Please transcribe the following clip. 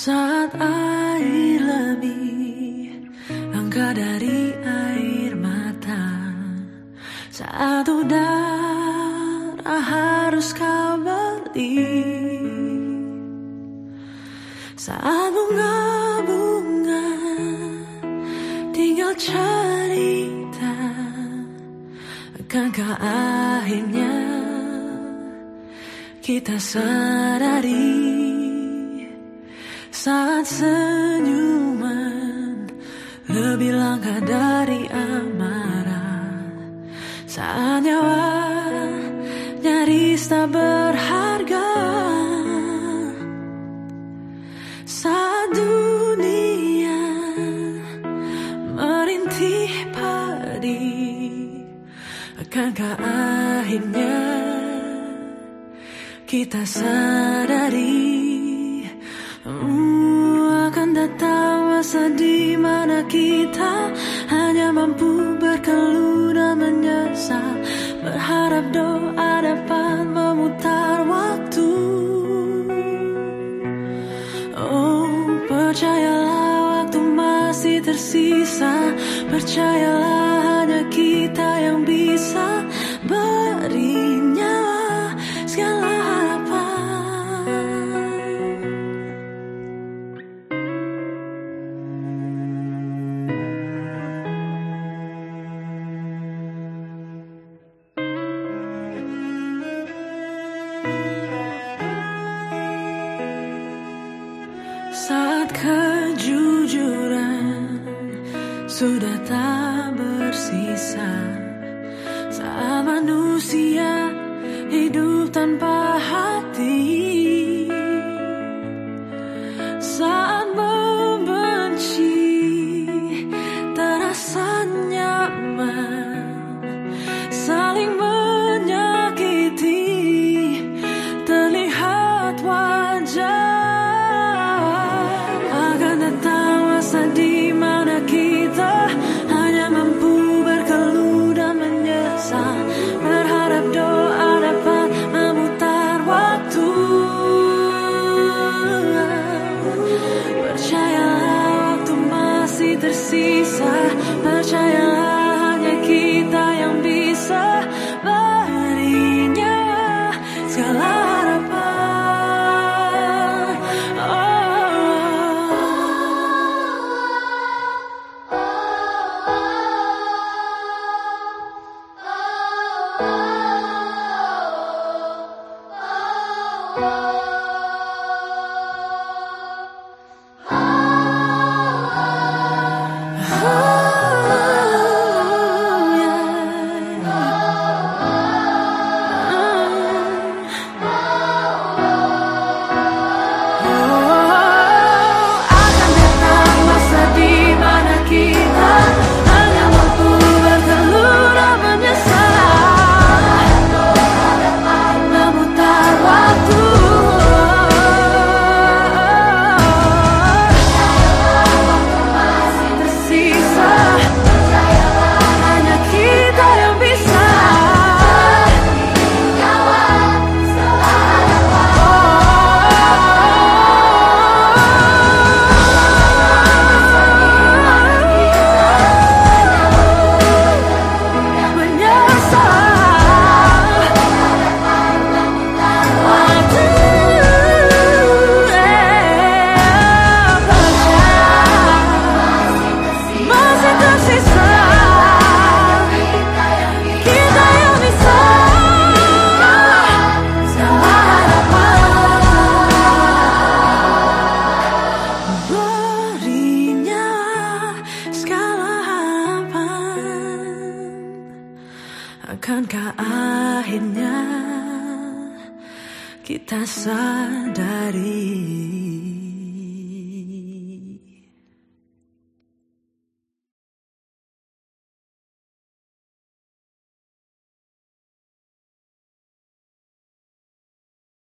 Saat air lebih langka dari air mata, saat udara harus kau beli, saat bunga-bunga tinggal cerita, akankah akhirnya kita sadari saat senyuman lebih langka dari amarah, saat nyawa nyaris tak berharga, saat dunia merintih padi, akankah akhirnya kita sadari akan datang masa di mana kita hanya mampu berkeluh dan menyesal, berharap doa dapat memutar waktu. Oh, percayalah waktu masih tersisa, percayalah hanya kita yang bisa beri nyawa segala harapan. Saat kejujuran sudah tak bersisa, saat manusia hidup tanpa hati, saat membenci terasa nyaman, saling menyakiti terlihat wajar. Di mana kita hanya mampu berkeluh dan menyesal, berharap doa dapat memutar waktu. Percayalah waktu masih tersisa, percayalah hanya kita yang bisa beri nyawa segala harapan. Akankah akhirnya kita sadari